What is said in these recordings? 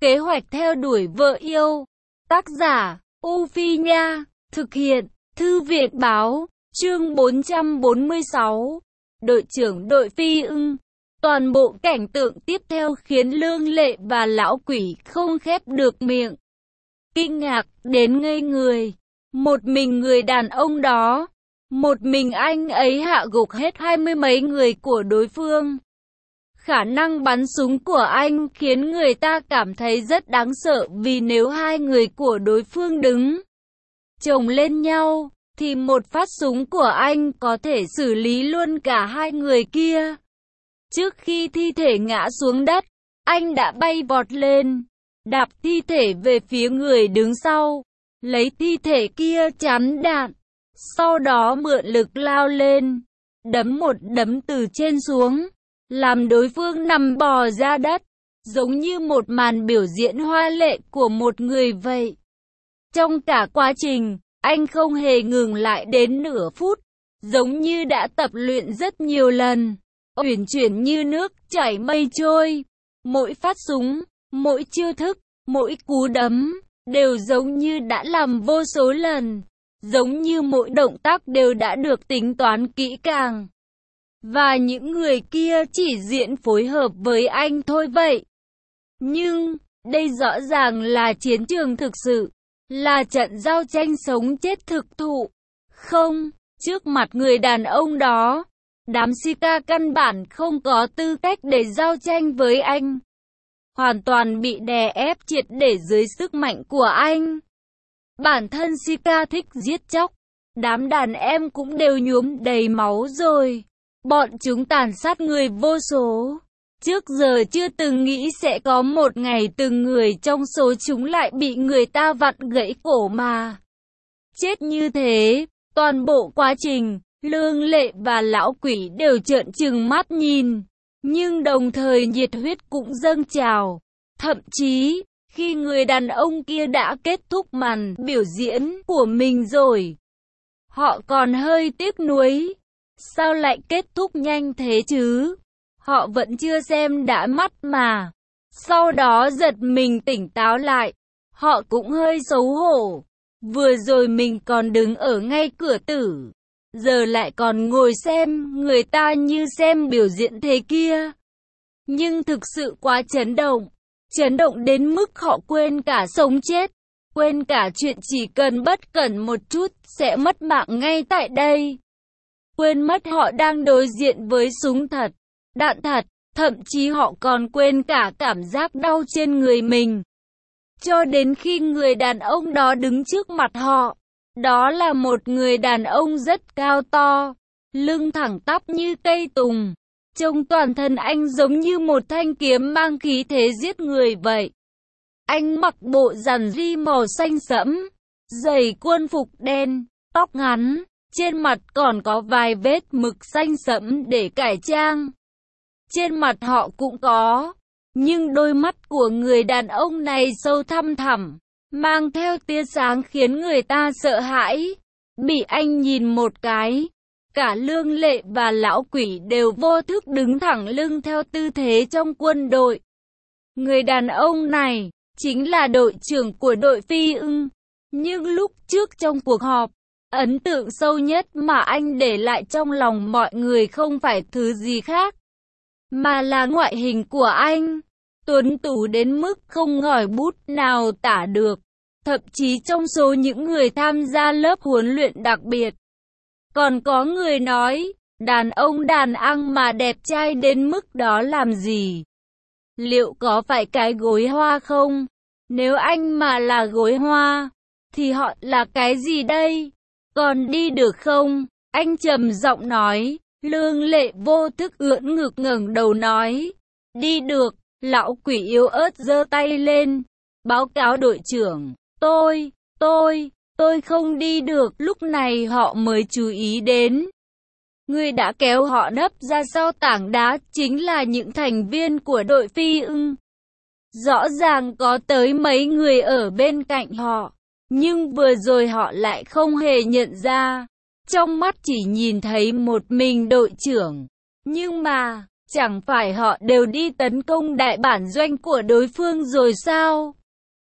Kế hoạch theo đuổi vợ yêu. Tác giả, U Phi Nha. Thực hiện, Thư viện Báo. Chương 446. Đội trưởng đội Phi Ưng. Toàn bộ cảnh tượng tiếp theo khiến Lương Lệ và lão quỷ không khép được miệng. Kinh ngạc đến ngây người. Một mình người đàn ông đó, một mình anh ấy hạ gục hết 20 mấy người của đối phương. Khả năng bắn súng của anh khiến người ta cảm thấy rất đáng sợ, vì nếu hai người của đối phương đứng chồng lên nhau, thì một phát súng của anh có thể xử lý luôn cả hai người kia. Trước khi thi thể ngã xuống đất, anh đã bay vọt lên, đạp thi thể về phía người đứng sau, lấy thi thể kia chắn đạn. Sau đó mượn lực lao lên, đấm một đấm từ trên xuống, làm đối phương nằm bò ra đất, giống như một màn biểu diễn hoa lệ của một người vậy. Trong cả quá trình, anh không hề ngừng lại đến nửa phút, giống như đã tập luyện rất nhiều lần, uyển chuyển như nước chảy mây trôi. Mỗi phát súng, mỗi chiêu thức, mỗi cú đấm, đều giống như đã làm vô số lần, giống như mỗi động tác đều đã được tính toán kỹ càng. Và những người kia chỉ diễn phối hợp với anh thôi vậy. Nhưng, đây rõ ràng là chiến trường thực sự, là trận giao tranh sống chết thực thụ. Không, trước mặt người đàn ông đó, đám Sika căn bản không có tư cách để giao tranh với anh. Hoàn toàn bị đè ép triệt để dưới sức mạnh của anh. Bản thân Sika thích giết chóc, đám đàn em cũng đều nhuốm đầy máu rồi. Bọn chúng tàn sát người vô số. Trước giờ chưa từng nghĩ sẽ có một ngày từng người trong số chúng lại bị người ta vặn gãy cổ mà chết như thế. Toàn bộ quá trình, Lương Lệ và lão quỷ đều trợn trừng mắt nhìn, nhưng đồng thời nhiệt huyết cũng dâng trào. Thậm chí, khi người đàn ông kia đã kết thúc màn biểu diễn của mình rồi, họ còn hơi tiếc nuối. Sao lại kết thúc nhanh thế chứ? Họ vẫn chưa xem đã mắt mà. Sau đó giật mình tỉnh táo lại. Họ cũng hơi xấu hổ. Vừa rồi mình còn đứng ở ngay cửa tử, giờ lại còn ngồi xem người ta như xem biểu diễn thế kia. Nhưng thực sự quá chấn động. Chấn động đến mức họ quên cả sống chết. Quên cả chuyện chỉ cần bất cẩn một chút sẽ mất mạng ngay tại đây. Quên mất họ đang đối diện với súng thật, đạn thật, thậm chí họ còn quên cả cảm giác đau trên người mình. Cho đến khi người đàn ông đó đứng trước mặt họ, đó là một người đàn ông rất cao to, lưng thẳng tắp như cây tùng. Trông toàn thân anh giống như một thanh kiếm mang khí thế giết người vậy. Anh mặc bộ giản ri màu xanh sẫm, giày quân phục đen, tóc ngắn. Trên mặt còn có vài vết mực xanh sẫm để cải trang. Trên mặt họ cũng có, nhưng đôi mắt của người đàn ông này sâu thăm thẳm, mang theo tia sáng khiến người ta sợ hãi. Bị anh nhìn một cái, cả Lương Lệ và lão quỷ đều vô thức đứng thẳng lưng theo tư thế trong quân đội. Người đàn ông này chính là đội trưởng của đội Phi Ưng. Nhưng lúc trước trong cuộc họp, ấn tượng sâu nhất mà anh để lại trong lòng mọi người không phải thứ gì khác, mà là ngoại hình của anh. Tuấn tú đến mức không ngòi bút nào tả được. Thậm chí trong số những người tham gia lớp huấn luyện đặc biệt, còn có người nói, đàn ông đàn ăn mà đẹp trai đến mức đó làm gì? Liệu có phải cái gối hoa không? Nếu anh mà là gối hoa, thì họ là cái gì đây? Còn đi được không? Anh trầm giọng nói. Lương Lệ vô thức ưỡn ngực ngẩng đầu nói. Đi được. Lão quỷ yếu ớt giơ tay lên. Báo cáo đội trưởng. Tôi không đi được. Lúc này họ mới chú ý đến. Người đã kéo họ nấp ra sau tảng đá chính là những thành viên của đội Phi Ưng. Rõ ràng có tới mấy người ở bên cạnh họ. Nhưng vừa rồi họ lại không hề nhận ra. Trong mắt chỉ nhìn thấy một mình đội trưởng. Nhưng mà, chẳng phải họ đều đi tấn công đại bản doanh của đối phương rồi sao?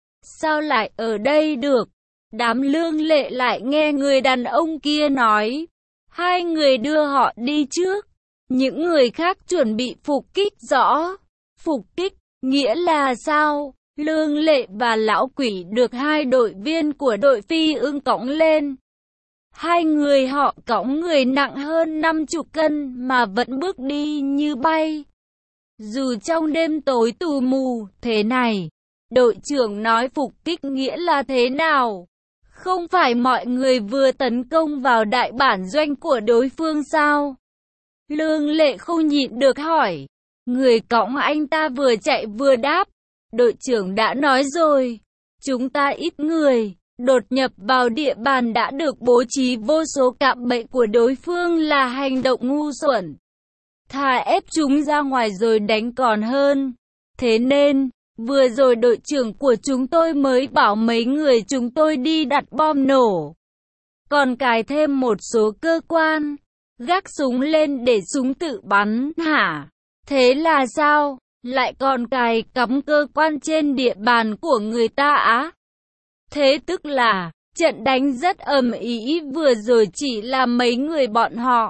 Sao lại ở đây được? Đám Lương Lệ lại nghe người đàn ông kia nói. Hai người đưa họ đi trước. Những người khác chuẩn bị phục kích rõ. Phục kích, nghĩa là sao? Lương Lệ và Lão Quỷ được hai đội viên của đội Phi Ưng cõng lên. Hai người họ cõng người nặng hơn 50 cân mà vẫn bước đi như bay. Dù trong đêm tối tù mù thế này, đội trưởng nói phục kích nghĩa là thế nào? Không phải mọi người vừa tấn công vào đại bản doanh của đối phương sao? Lương Lệ không nhịn được hỏi. Người cõng anh ta vừa chạy vừa đáp. Đội trưởng đã nói rồi, chúng ta ít người, đột nhập vào địa bàn đã được bố trí vô số cạm bẫy của đối phương là hành động ngu xuẩn. Thà ép chúng ra ngoài rồi đánh còn hơn. Thế nên, vừa rồi đội trưởng của chúng tôi mới bảo mấy người chúng tôi đi đặt bom nổ. Còn cài thêm một số cơ quan, gác súng lên để súng tự bắn, hả? Thế là sao? Lại còn cài cắm cơ quan trên địa bàn của người ta á? Thế tức là, trận đánh rất ầm ĩ vừa rồi chỉ là mấy người bọn họ.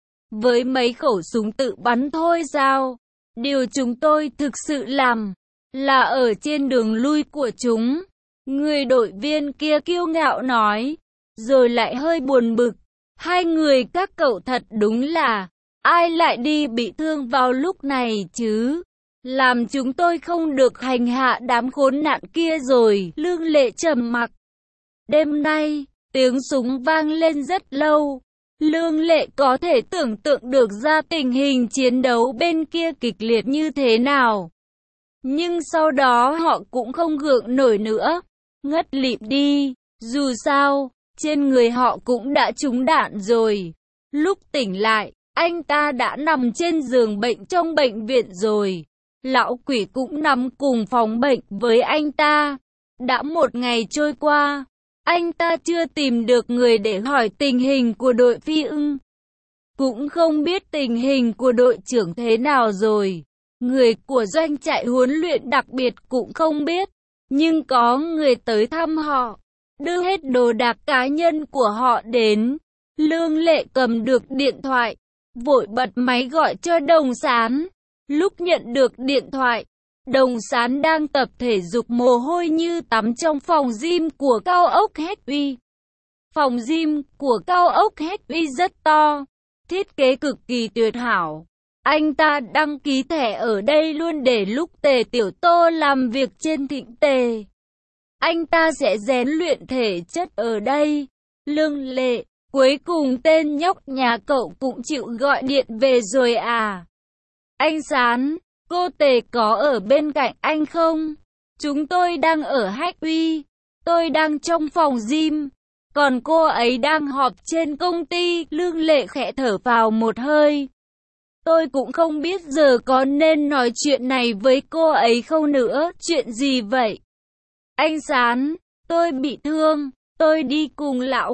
Với mấy khẩu súng tự bắn thôi sao? Điều chúng tôi thực sự làm, là ở trên đường lui của chúng. Người đội viên kia kiêu ngạo nói, rồi lại hơi buồn bực. Hai người các cậu thật đúng là, ai lại đi bị thương vào lúc này chứ? Làm chúng tôi không được hành hạ đám khốn nạn kia rồi. Lương Lệ trầm mặc. Đêm nay, tiếng súng vang lên rất lâu. Lương Lệ có thể tưởng tượng được ra tình hình chiến đấu bên kia kịch liệt như thế nào. Nhưng sau đó họ cũng không gượng nổi nữa. Ngất lịm đi. Dù sao, trên người họ cũng đã trúng đạn rồi. Lúc tỉnh lại, anh ta đã nằm trên giường bệnh trong bệnh viện rồi. Lão Quỷ cũng nằm cùng phòng bệnh với anh ta. Đã một ngày trôi qua, anh ta chưa tìm được người để hỏi tình hình của đội Phi Ưng. Cũng không biết tình hình của đội trưởng thế nào rồi. Người của doanh trại huấn luyện đặc biệt cũng không biết. Nhưng có người tới thăm họ, đưa hết đồ đạc cá nhân của họ đến. Lương Lệ cầm được điện thoại, vội bật máy gọi cho Đồng Sán. Lúc nhận được điện thoại, Đồng Sán đang tập thể dục mồ hôi như tắm trong phòng gym của cao ốc Hetway. Phòng gym của cao ốc Hetway rất to, thiết kế cực kỳ tuyệt hảo. Anh ta đăng ký thẻ ở đây luôn để lúc Tề Tiểu Tô làm việc trên Thịnh Tề, anh ta sẽ rèn luyện thể chất ở đây. Lương Lệ, cuối cùng tên nhóc nhà cậu cũng chịu gọi điện về rồi à? Anh Sán, cô Tề có ở bên cạnh anh không? Chúng tôi đang ở Hetway, tôi đang trong phòng gym, còn cô ấy đang họp trên công ty. Lương Lệ khẽ thở vào một hơi. Tôi cũng không biết giờ có nên nói chuyện này với cô ấy không nữa. Chuyện gì vậy? Anh Sán, tôi bị thương, tôi đi cùng Lão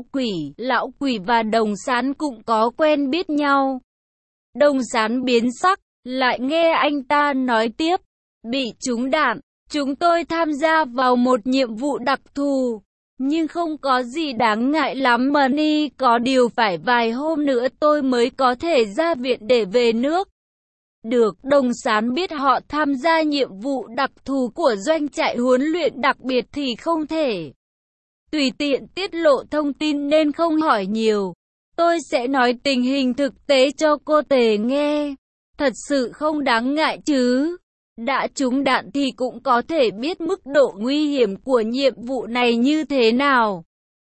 Quỷ và Đồng Sán cũng có quen biết nhau. Đồng Sán biến sắc, lại nghe anh ta nói tiếp, bị trúng đạn, chúng tôi tham gia vào một nhiệm vụ đặc thù, nhưng không có gì đáng ngại lắm mà ni, có điều phải vài hôm nữa tôi mới có thể ra viện để về nước. Được, Đồng Sán biết họ tham gia nhiệm vụ đặc thù của doanh trại huấn luyện đặc biệt thì không thể tùy tiện tiết lộ thông tin nên không hỏi nhiều. Tôi sẽ nói tình hình thực tế cho cô Tề nghe. Thật sự không đáng ngại chứ. Đã trúng đạn thì cũng có thể biết mức độ nguy hiểm của nhiệm vụ này như thế nào.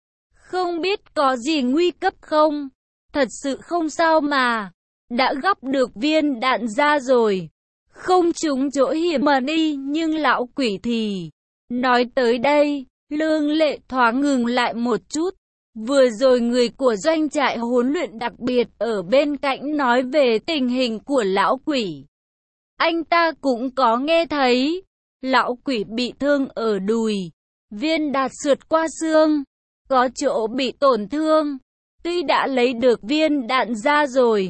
Không biết có gì nguy cấp không? Thật sự không sao mà. Đã gắp được viên đạn ra rồi. Không trúng chỗ hiểm mà đi, nhưng Lão Quỷ thì... Nói tới đây, Lương Lệ thoáng ngừng lại một chút. Vừa rồi người của doanh trại huấn luyện đặc biệt ở bên cạnh nói về tình hình của Lão Quỷ. Anh ta cũng có nghe thấy. Lão Quỷ bị thương ở đùi, viên đạn sượt qua xương, có chỗ bị tổn thương. Tuy đã lấy được viên đạn ra rồi,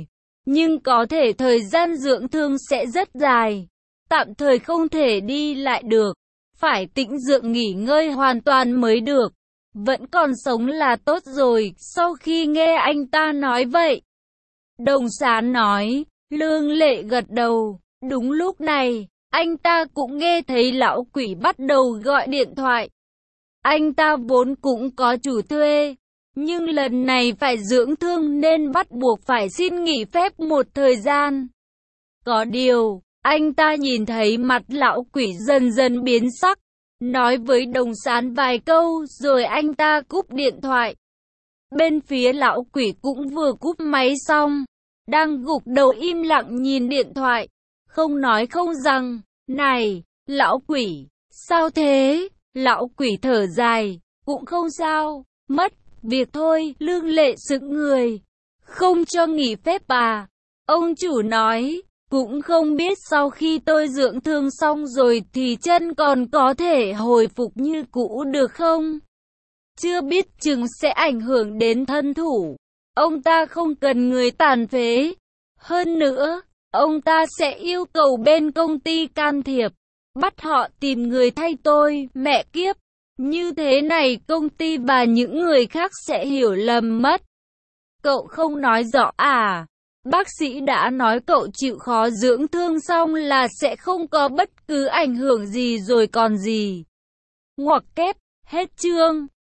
nhưng có thể thời gian dưỡng thương sẽ rất dài, tạm thời không thể đi lại được, phải tĩnh dưỡng nghỉ ngơi hoàn toàn mới được. Vẫn còn sống là tốt rồi. Sau khi nghe anh ta nói vậy, Đồng Sán nói, Lương Lệ gật đầu. Đúng lúc này, anh ta cũng nghe thấy lão quỷ bắt đầu gọi điện thoại. Anh ta vốn cũng có chủ thuê, nhưng lần này phải dưỡng thương nên bắt buộc phải xin nghỉ phép một thời gian. Có điều, anh ta nhìn thấy mặt lão quỷ dần dần biến sắc, nói với Đồng Sán vài câu rồi anh ta cúp điện thoại. Bên phía lão quỷ cũng vừa cúp máy xong, đang gục đầu im lặng nhìn điện thoại, không nói không rằng. Này, lão quỷ, sao thế? Lão quỷ thở dài, cũng không sao, mất việc thôi. Lương Lệ sững người, không cho nghỉ phép à? Ông chủ nói, cũng không biết sau khi tôi dưỡng thương xong rồi thì chân còn có thể hồi phục như cũ được không? Chưa biết chừng sẽ ảnh hưởng đến thân thủ. Ông ta không cần người tàn phế. Hơn nữa, ông ta sẽ yêu cầu bên công ty can thiệp, bắt họ tìm người thay tôi. Mẹ kiếp, như thế này công ty và những người khác sẽ hiểu lầm mất. Cậu không nói rõ à? Bác sĩ đã nói cậu chịu khó dưỡng thương xong là sẽ không có bất cứ ảnh hưởng gì rồi còn gì. Ngoặc kép, hết chương.